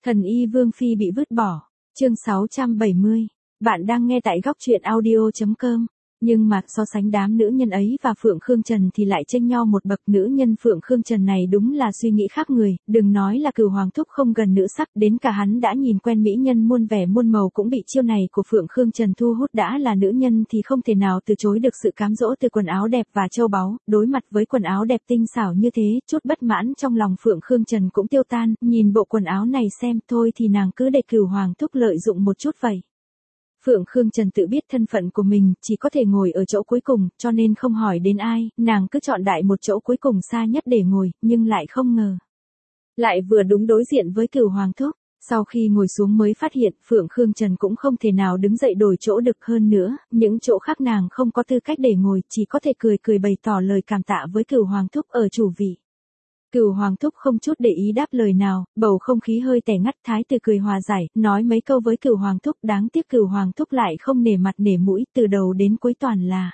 Thần y Vương Phi bị vứt bỏ. Chương 670. Bạn đang nghe tại góc truyện audio.com. Nhưng mà so sánh đám nữ nhân ấy và Phượng Khương Trần thì lại chênh nhau một bậc. Nữ nhân Phượng Khương Trần này đúng là suy nghĩ khác người, đừng nói là Cửu Hoàng Thúc không gần nữ sắc, đến cả hắn đã nhìn quen mỹ nhân muôn vẻ muôn màu cũng bị chiêu này của Phượng Khương Trần thu hút. Đã là nữ nhân thì không thể nào từ chối được sự cám dỗ từ quần áo đẹp và châu báu. Đối mặt với quần áo đẹp tinh xảo như thế, chút bất mãn trong lòng Phượng Khương Trần cũng tiêu tan. Nhìn bộ quần áo này xem thôi thì nàng cứ để Cửu Hoàng Thúc lợi dụng một chút vậy. Phượng Khương Trần tự biết thân phận của mình, chỉ có thể ngồi ở chỗ cuối cùng, cho nên không hỏi đến ai, nàng cứ chọn đại một chỗ cuối cùng xa nhất để ngồi, nhưng lại không ngờ. Lại vừa đúng đối diện với Cửu Hoàng Thúc. Sau khi ngồi xuống mới phát hiện Phượng Khương Trần cũng không thể nào đứng dậy đổi chỗ được, hơn nữa, những chỗ khác nàng không có tư cách để ngồi, chỉ có thể cười cười bày tỏ lời cảm tạ với Cửu Hoàng Thúc ở chủ vị. Cửu Hoàng Thúc không chút để ý đáp lời nào, bầu không khí hơi tẻ ngắt. Thái tử cười hòa giải, nói mấy câu với Cửu Hoàng Thúc, đáng tiếc Cửu Hoàng Thúc lại không nể mặt nể mũi, từ đầu đến cuối toàn là.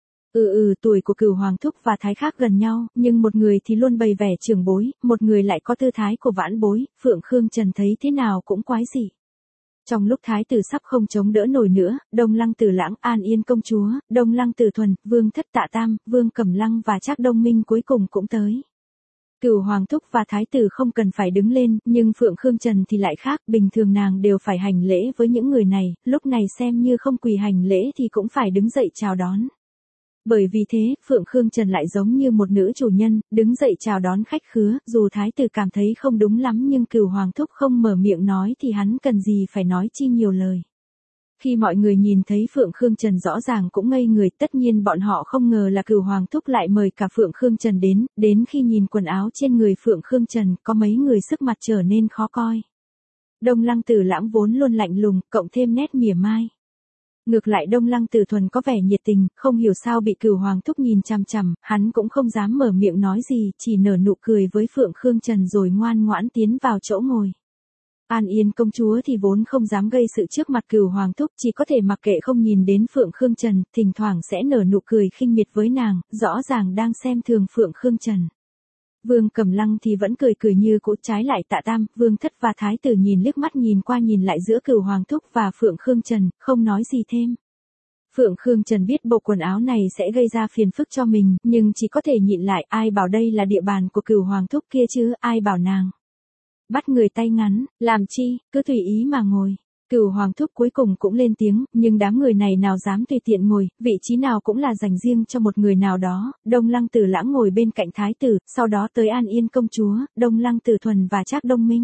Tuổi của Cửu Hoàng Thúc và Thái khác gần nhau, nhưng một người thì luôn bày vẻ trưởng bối, một người lại có tư thái của vãn bối. Phượng Khương Trần thấy thế nào cũng quái dị. Trong lúc Thái tử sắp không chống đỡ nổi nữa, Đông Lăng Tử Lãng, An Yên công chúa, Đông Lăng Tử Thuần, Vương Thất Tạ Tam, Vương Cẩm Lăng và Trác Đông Minh cuối cùng cũng tới. Cửu Hoàng Thúc và Thái tử không cần phải đứng lên, nhưng Phượng Khương Trần thì lại khác, bình thường nàng đều phải hành lễ với những người này, lúc này xem như không quỳ hành lễ thì cũng phải đứng dậy chào đón. Bởi vì thế, Phượng Khương Trần lại giống như một nữ chủ nhân, đứng dậy chào đón khách khứa, dù Thái tử cảm thấy không đúng lắm nhưng Cửu Hoàng Thúc không mở miệng nói thì hắn cần gì phải nói chi nhiều lời. Khi mọi người nhìn thấy Phượng Khương Trần rõ ràng cũng ngây người, tất nhiên bọn họ không ngờ là Cửu Hoàng Thúc lại mời cả Phượng Khương Trần đến khi nhìn quần áo trên người Phượng Khương Trần, có mấy người sức mặt trở nên khó coi. Đông Lăng Tử Lãng vốn luôn lạnh lùng, cộng thêm nét mỉa mai. Ngược lại Đông Lăng Tử Thuần có vẻ nhiệt tình, không hiểu sao bị Cửu Hoàng Thúc nhìn chằm chằm, hắn cũng không dám mở miệng nói gì, chỉ nở nụ cười với Phượng Khương Trần rồi ngoan ngoãn tiến vào chỗ ngồi. An Yên công chúa thì vốn không dám gây sự trước mặt Cửu Hoàng Thúc, chỉ có thể mặc kệ không nhìn đến Phượng Khương Trần, thỉnh thoảng sẽ nở nụ cười khinh miệt với nàng, rõ ràng đang xem thường Phượng Khương Trần. Vương Cẩm Lăng thì vẫn cười cười như cũ, trái lại Tạ Tam, Vương Thất và Thái tử nhìn liếc mắt nhìn qua nhìn lại giữa Cửu Hoàng Thúc và Phượng Khương Trần, không nói gì thêm. Phượng Khương Trần biết bộ quần áo này sẽ gây ra phiền phức cho mình, nhưng chỉ có thể nhịn lại, ai bảo đây là địa bàn của Cửu Hoàng Thúc kia chứ, ai bảo nàng bắt người tay ngắn, làm chi, cứ tùy ý mà ngồi. Cửu Hoàng Thúc cuối cùng cũng lên tiếng, nhưng đám người này nào dám tùy tiện ngồi, vị trí nào cũng là dành riêng cho một người nào đó. Đông Lăng Tử Lãng ngồi bên cạnh Thái tử, sau đó tới An Yên công chúa, Đông Lăng Tử Thuần và Trác Đông Minh.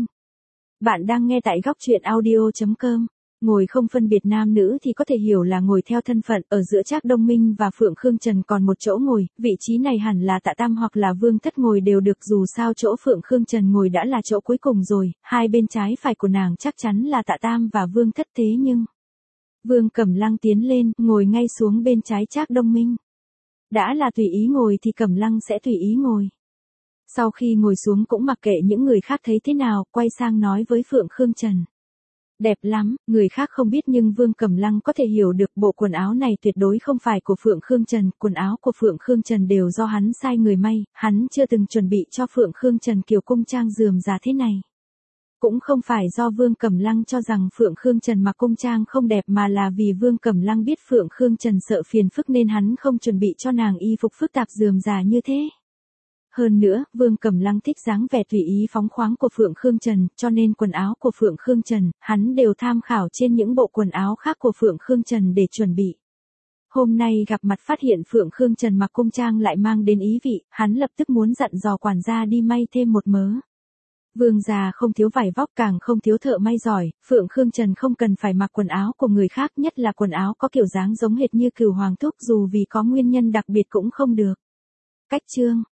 Bạn đang nghe tại góc truyện audio.com. Ngồi không phân biệt nam nữ thì có thể hiểu là ngồi theo thân phận, ở giữa Trác Đông Minh và Phượng Khương Trần còn một chỗ ngồi, vị trí này hẳn là Tạ Tam hoặc là Vương Thất ngồi đều được, dù sao chỗ Phượng Khương Trần ngồi đã là chỗ cuối cùng rồi, hai bên trái phải của nàng chắc chắn là Tạ Tam và Vương Thất, thế nhưng Vương Cẩm Lăng tiến lên, ngồi ngay xuống bên trái Trác Đông Minh. Đã là tùy ý ngồi thì Cẩm Lăng sẽ tùy ý ngồi. Sau khi ngồi xuống cũng mặc kệ những người khác thấy thế nào, quay sang nói với Phượng Khương Trần. Đẹp lắm, người khác không biết nhưng Vương Cẩm Lăng có thể hiểu được bộ quần áo này tuyệt đối không phải của Phượng Khương Trần, quần áo của Phượng Khương Trần đều do hắn sai người may, hắn chưa từng chuẩn bị cho Phượng Khương Trần kiểu cung trang rườm rà thế này. Cũng không phải do Vương Cẩm Lăng cho rằng Phượng Khương Trần mặc cung trang không đẹp mà là vì Vương Cẩm Lăng biết Phượng Khương Trần sợ phiền phức nên hắn không chuẩn bị cho nàng y phục phức tạp rườm rà như thế. Hơn nữa, Vương Cẩm Lăng thích dáng vẻ tùy ý phóng khoáng của Phượng Khương Trần, cho nên quần áo của Phượng Khương Trần, hắn đều tham khảo trên những bộ quần áo khác của Phượng Khương Trần để chuẩn bị. Hôm nay gặp mặt phát hiện Phượng Khương Trần mặc cung trang lại mang đến ý vị, hắn lập tức muốn dặn dò quản gia đi may thêm một mớ. Vương gia không thiếu vải vóc càng không thiếu thợ may giỏi, Phượng Khương Trần không cần phải mặc quần áo của người khác, nhất là quần áo có kiểu dáng giống hệt như Cửu Hoàng Thúc, dù vì có nguyên nhân đặc biệt cũng không được. Cách chương